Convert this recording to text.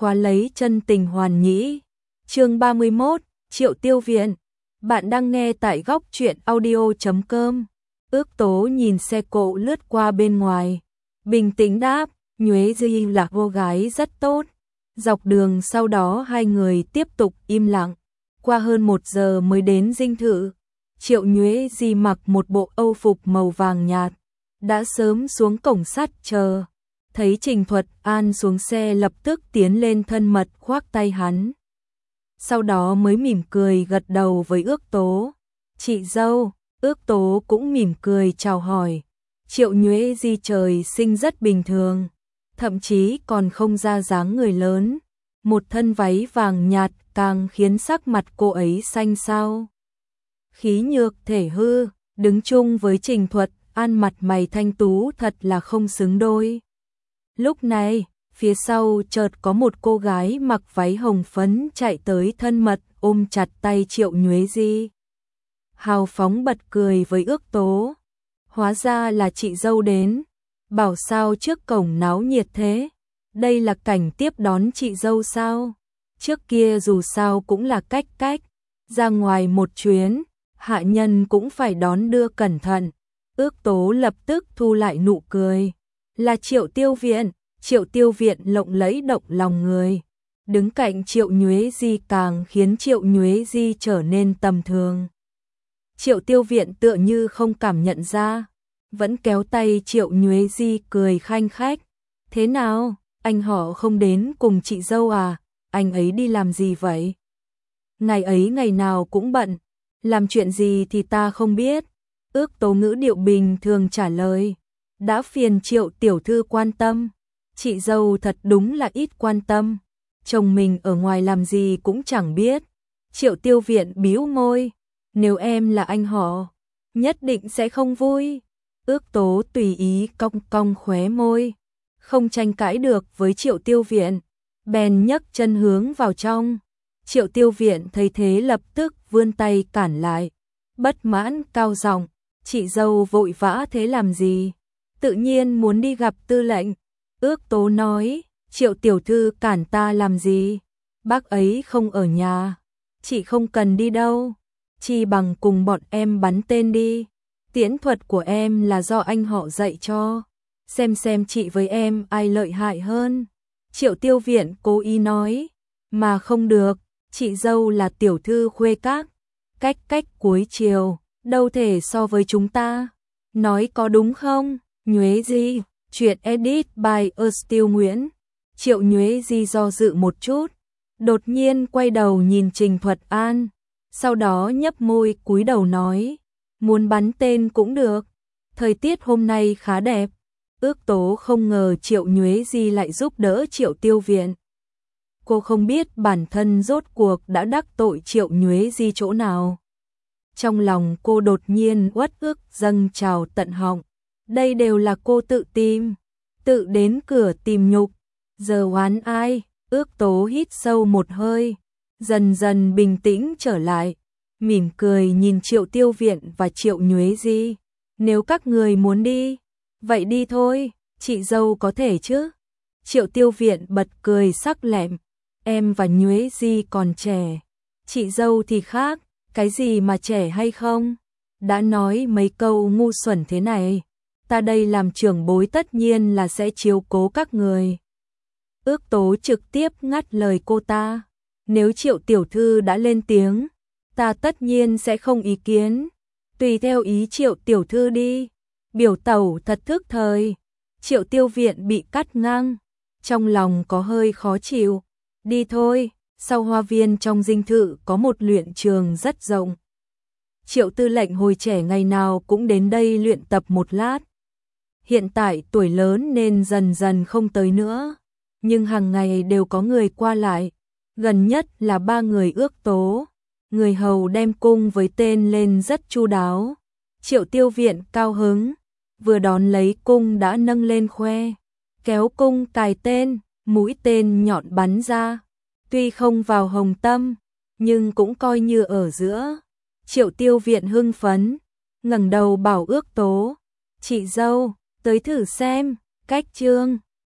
khóa lấy chân tình hoàn nhĩ. Chương 31, Triệu Tiêu Viện. Bạn đang nghe tại góc truyện audio.com. Ước Tố nhìn xe cộ lướt qua bên ngoài, bình tĩnh đáp, Nhuế Di là cô gái rất tốt. Dọc đường sau đó hai người tiếp tục im lặng, qua hơn 1 giờ mới đến dinh thự. Triệu Nhuế Di mặc một bộ âu phục màu vàng nhạt, đã sớm xuống cổng sắt chờ. Thấy Trình Thuật An xuống xe lập tức tiến lên thân mật khoác tay hắn. Sau đó mới mỉm cười gật đầu với Ước Tố. Chị dâu. Ước Tố cũng mỉm cười chào hỏi. Triệu Nhuế Di trời sinh rất bình thường, thậm chí còn không ra dáng người lớn. Một thân váy vàng nhạt càng khiến sắc mặt cô ấy xanh xao. Khí nhược thể hư, đứng chung với Trình Thuật An mặt mày thanh tú thật là không xứng đôi. Lúc này, phía sau chợt có một cô gái mặc váy hồng phấn chạy tới thân mật ôm chặt tay Triệu Nhuế Di. Hào phóng bật cười với Ước Tố. Hóa ra là chị dâu đến. Bảo sao trước cổng náo nhiệt thế? Đây là cảnh tiếp đón chị dâu sao? Trước kia dù sao cũng là cách ra ngoài một chuyến, hạ nhân cũng phải đón đưa cẩn thận. Ước Tố lập tức thu lại nụ cười. Là Triệu Tiêu Viện. Triệu Tiêu Viện lộng lẫy động lòng người. Đứng cạnh Triệu Nhuế Di càng khiến Triệu Nhuế Di trở nên tầm thường. Triệu Tiêu Viện tựa như không cảm nhận ra, vẫn kéo tay Triệu Nhuế Di cười khanh khách. Thế nào, anh họ không đến cùng chị dâu à? Anh ấy đi làm gì vậy? Ngày ấy ngày nào cũng bận, làm chuyện gì thì ta không biết. Ước Tố ngữ điệu bình thường trả lời. Đã phiền Triệu tiểu thư quan tâm. Chị dâu thật đúng là ít quan tâm. Chồng mình ở ngoài làm gì cũng chẳng biết. Triệu Tiêu Viện bĩu môi. Nếu em là anh họ, nhất định sẽ không vui. Ước Tố tùy ý cong cong khóe môi, không tranh cãi được với Triệu Tiêu Viện, bèn nhấc chân hướng vào trong. Triệu Tiêu Viện thấy thế lập tức vươn tay cản lại, bất mãn cao giọng, chị dâu vội vã thế làm gì? Tự nhiên muốn đi gặp tư lệnh. Ước Tố nói, Triệu tiểu thư cản ta làm gì? Bác ấy không ở nhà, chị không cần đi đâu. Chi bằng cùng bọn em bắn tên đi. Tiễn thuật của em là do anh họ dạy cho. Xem chị với em ai lợi hại hơn. Triệu Tiêu Viện cố ý nói. Mà không được, chị dâu là tiểu thư khuê các. Cách cuối chiều, đâu thể so với chúng ta. Nói có đúng không? Nhuế Di, chuyện edit by Still Nguyễn. Triệu Nhuế Di do dự một chút, đột nhiên quay đầu nhìn Trình Thuật An. Sau đó nhấp môi cúi đầu nói, muốn bắn tên cũng được, thời tiết hôm nay khá đẹp. Ước Tố không ngờ Triệu Nhuế Di lại giúp đỡ Triệu Tiêu Viện. Cô không biết bản thân rốt cuộc đã đắc tội Triệu Nhuế Di chỗ nào. Trong lòng cô đột nhiên uất ức dâng trào tận họng. Đây đều là cô tự tìm, tự đến cửa tìm nhục. Giờ oán ai? Ước Tố hít sâu một hơi, dần dần bình tĩnh trở lại, mỉm cười nhìn Triệu Tiêu Viện và Triệu Nhuế Di. Nếu các người muốn đi, vậy đi thôi, chị dâu có thể chứ? Triệu Tiêu Viện bật cười sắc lẹm, em và Nhuế Di còn trẻ, chị dâu thì khác, cái gì mà trẻ hay không? Đã nói mấy câu ngu xuẩn thế này, ta đây làm trưởng bối tất nhiên là sẽ chiếu cố các người. Ước Tố trực tiếp ngắt lời cô ta. Nếu Triệu tiểu thư đã lên tiếng, ta tất nhiên sẽ không ý kiến. Tùy theo ý Triệu tiểu thư đi. Biểu tẩu thật thức thời. Triệu Tiêu Viện bị cắt ngang, trong lòng có hơi khó chịu. Đi thôi, sau hoa viên trong dinh thự có một luyện trường rất rộng. Triệu tư lệnh hồi trẻ ngày nào cũng đến đây luyện tập một lát. Hiện tại tuổi lớn nên dần dần không tới nữa, nhưng hàng ngày đều có người qua lại. Gần nhất là 3 người Ước Tố. Người hầu đem cung với tên lên rất chu đáo. Triệu Tiêu Viện cao hứng, vừa đón lấy cung đã nâng lên khoe, kéo cung cài tên, mũi tên nhọn bắn ra. Tuy không vào hồng tâm, nhưng cũng coi như ở giữa. Triệu Tiêu Viện hưng phấn, ngẩng đầu bảo Ước Tố, chị dâu, tới thử xem, cách chương.